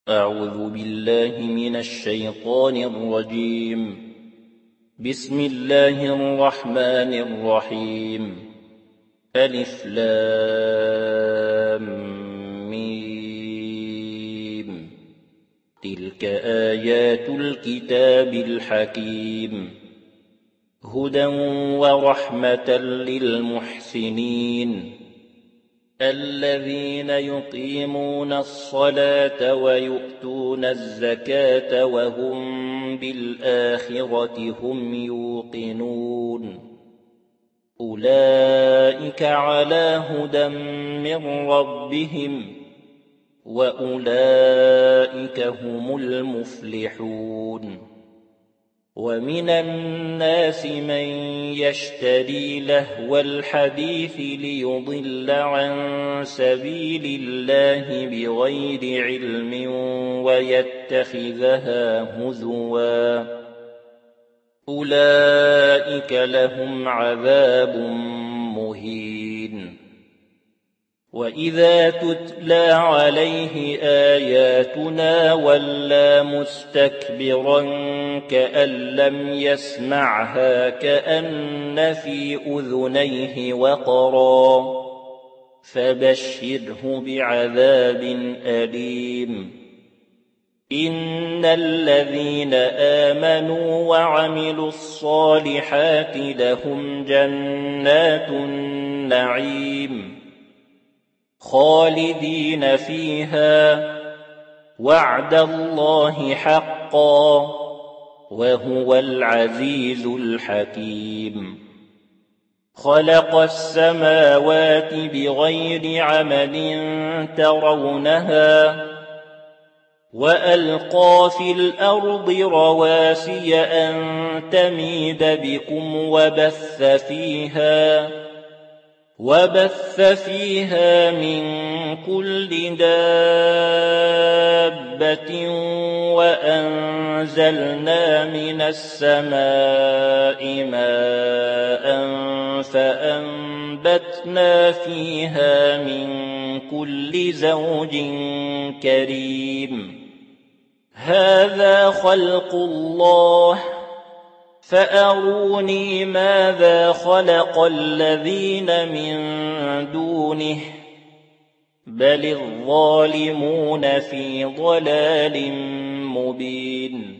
أعوذ بالله من الشيطان الرجيم. بسم الله الرحمن الرحيم. ألف لام ميم. تلك آيات الكتاب الحكيم، هدى ورحمة للمحسنين الذين يقيمون الصلاة ويؤتون الزكاة وهم بالآخرة هم يوقنون. أولئك على هدى من ربهم وأولئك هم المفلحون. ومن الناس من يشتري لهو الحديث ليضل عن سبيل الله بغير علم ويتخذها هزوا، أولئك لهم عذاب مهين. وإذا تتلى عليه آياتنا ولى مستكبرا كأن لم يسمعها كأن في أذنيه وقرا، فبشره بعذاب أليم. إن الذين آمنوا وعملوا الصالحات لهم جنات النعيم خالدين فيها، وعد الله حقا، وهو العزيز الحكيم. خلق السماوات بغير عمد ترونها، وألقى في الأرض رواسي أن تميد بكم وبث فيها من كل دابة، وأنزلنا من السماء ماء فأنبتنا فيها من كل زوج كريم. هذا خلق الله، فأروني ماذا خلق الذين من دونه، بل الظالمون في ضلال مبين.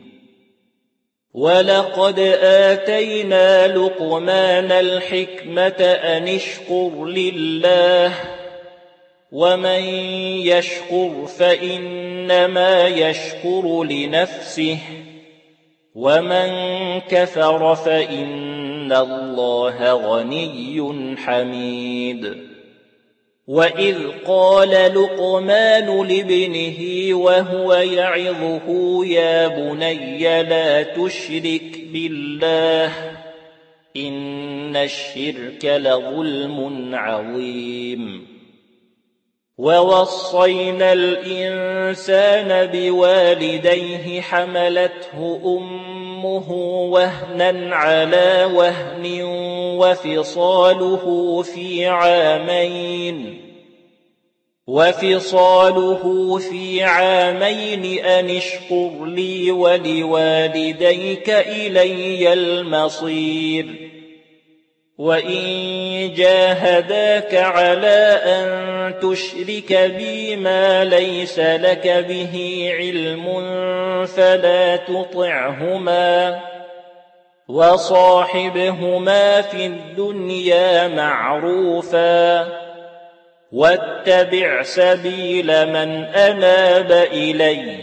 ولقد آتينا لقمان الحكمة أن اشكر لله، ومن يشكر فإنما يشكر لنفسه، ومن كفر فإن الله غني حميد. وإذ قال لقمان لابنه وهو يعظه يا بني لا تشرك بالله إن الشرك لظلم عظيم. ووصينا الإنسان بوالديه حملته أمه وهنا على وهن وفصاله في عامين أن اشكر لي ولوالديك إلي المصير. وإن جاهداك على أن تشرك بي ما ليس لك به علم فلا تطعهما، وصاحبهما في الدنيا معروفا، واتبع سبيل من أناب إلي،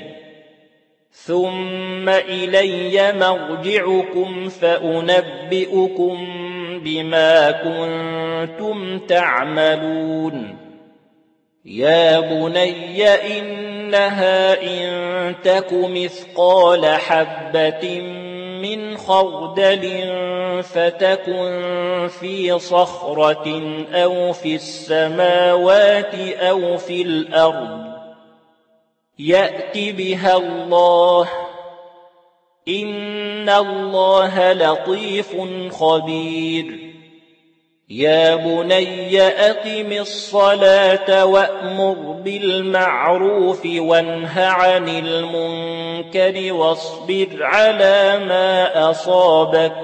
ثم إلي مرجعكم فأنبئكم بما كنتم تعملون. يا بني إنها إن تك مثقال حبة من خردل فتكن في صخرة أو في السماوات أو في الأرض يأت بها الله، إن الله لطيف خبير. يا بني أقم الصلاة وأمر بالمعروف وانه عن المنكر واصبر على ما أصابك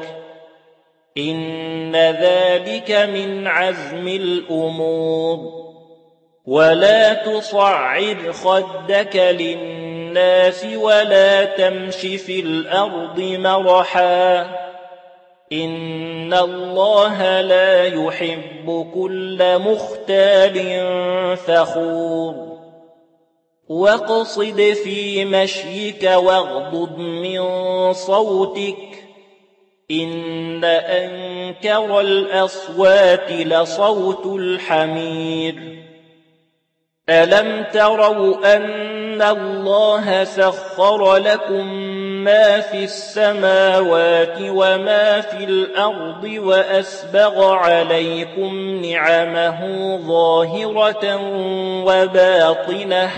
إن ذلك من عزم الأمور ولا تصعر خدك للناس ولا تمش في الأرض مرحا إن الله لا يحب كل مختال فخور واقصد في مشيك واغضض من صوتك إن أنكر الأصوات لصوت الحمير ألم تروا أن الله سخر لكم ما في السماوات وما في الأرض وأسبغ عليكم نعمه ظاهرة وباطنة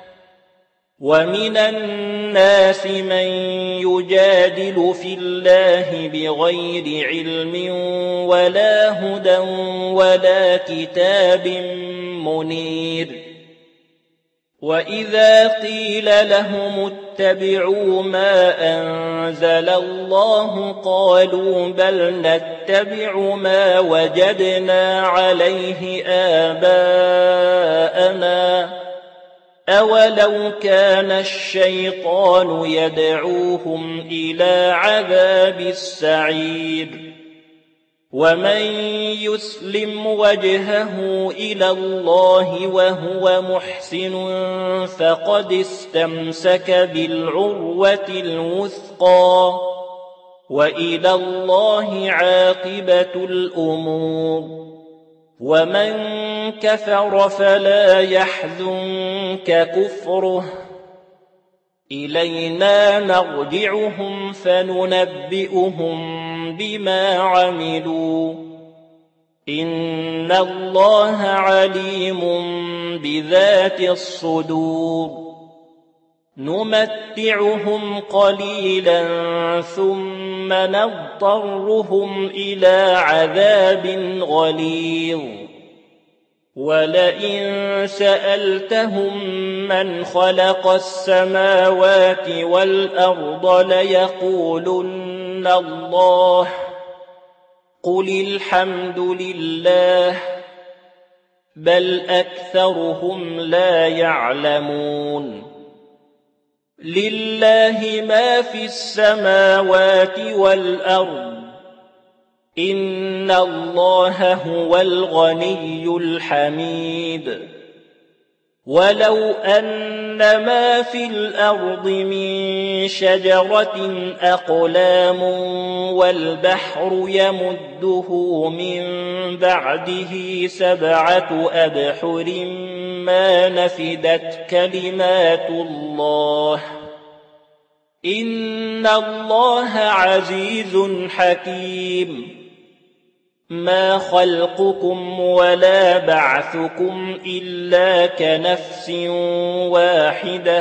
ومن الناس من يجادل في الله بغير علم ولا هدى ولا كتاب منير وإذا قيل لهم اتبعوا ما أنزل الله قالوا بل نتبع ما وجدنا عليه آباءنا أولو كان الشيطان يدعوهم إلى عذاب السعير ومن يسلم وجهه إلى الله وهو محسن فقد استمسك بالعروة الوثقى وإلى الله عاقبة الأمور ومن كفر فلا يحزنك كفره إلينا مرجعهم فننبئهم بما عملوا إن الله عليم بذات الصدور نمتعهم قليلا ثم نضطرهم إلى عذاب غليظ ولئن سألتهم من خلق السماوات والأرض ليقولن الله قل الحمد لله بل أكثرهم لا يعلمون لله ما في السماوات والأرض إن الله هو الغني الحميد ولو أن ما في الأرض من شجرة أقلام والبحر يمده من بعده 7 أبحر ما نفدت كلمات الله إن الله عزيز حكيم ما خلقكم ولا بعثكم إلا كنفس واحدة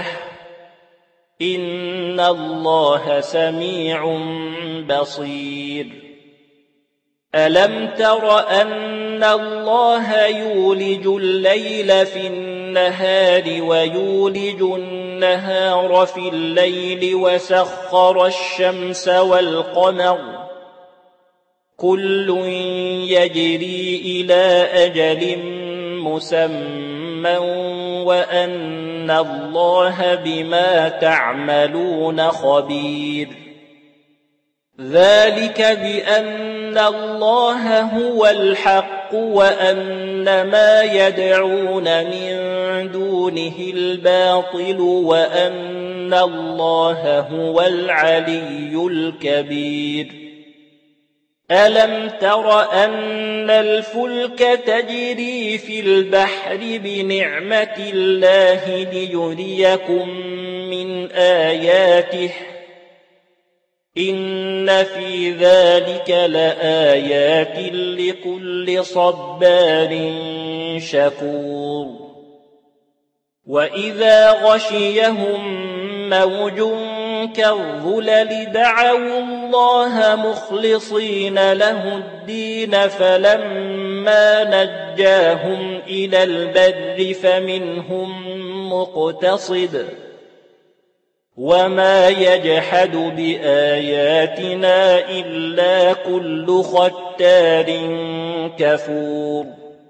إن الله سميع بصير ألم تر أن الله يولج الليل في النهار ويولج النهار في الليل وسخر الشمس والقمر كل يجري إلى أجل مسمى وأن الله بما تعملون خبير ذلك بأن الله هو الحق وأن ما يدعون من دونه الباطل وأن الله هو العلي الكبير ألم تر أن الفلك تجري في البحر بنعمة الله ليريكم من آياته إن في ذلك لآيات لكل صبار شكور وإذا غشيهم موج كالظلل دعوا الله مخلصين له الدين فلما فلما نجاهم إلى البر فمنهم مقتصد وما يجحد بآياتنا إلا كل ختار كفور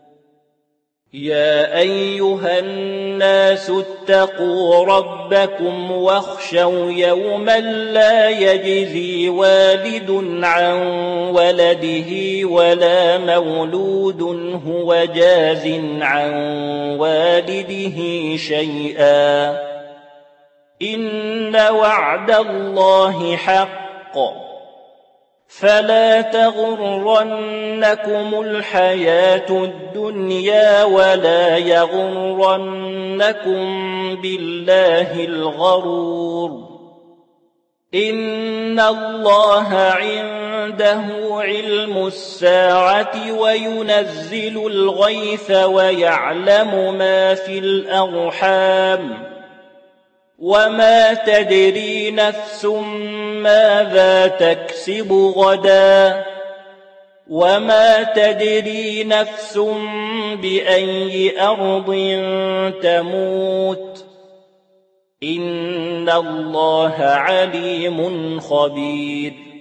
يا أيها الناس اتقوا ربكم واخشوا يوما لا يجزي والد عن ولده ولا مولود هو جاز عن والده شيئا إن وعد الله حق فلا تغرنكم الحياة الدنيا ولا يغرنكم بالله الغرور إن الله عنده علم الساعة وينزل الغيث ويعلم ما في الأرحام وما تدري نفس ماذا تكسب غدا وما تدري نفس بأي أرض تموت إن الله عليم خبير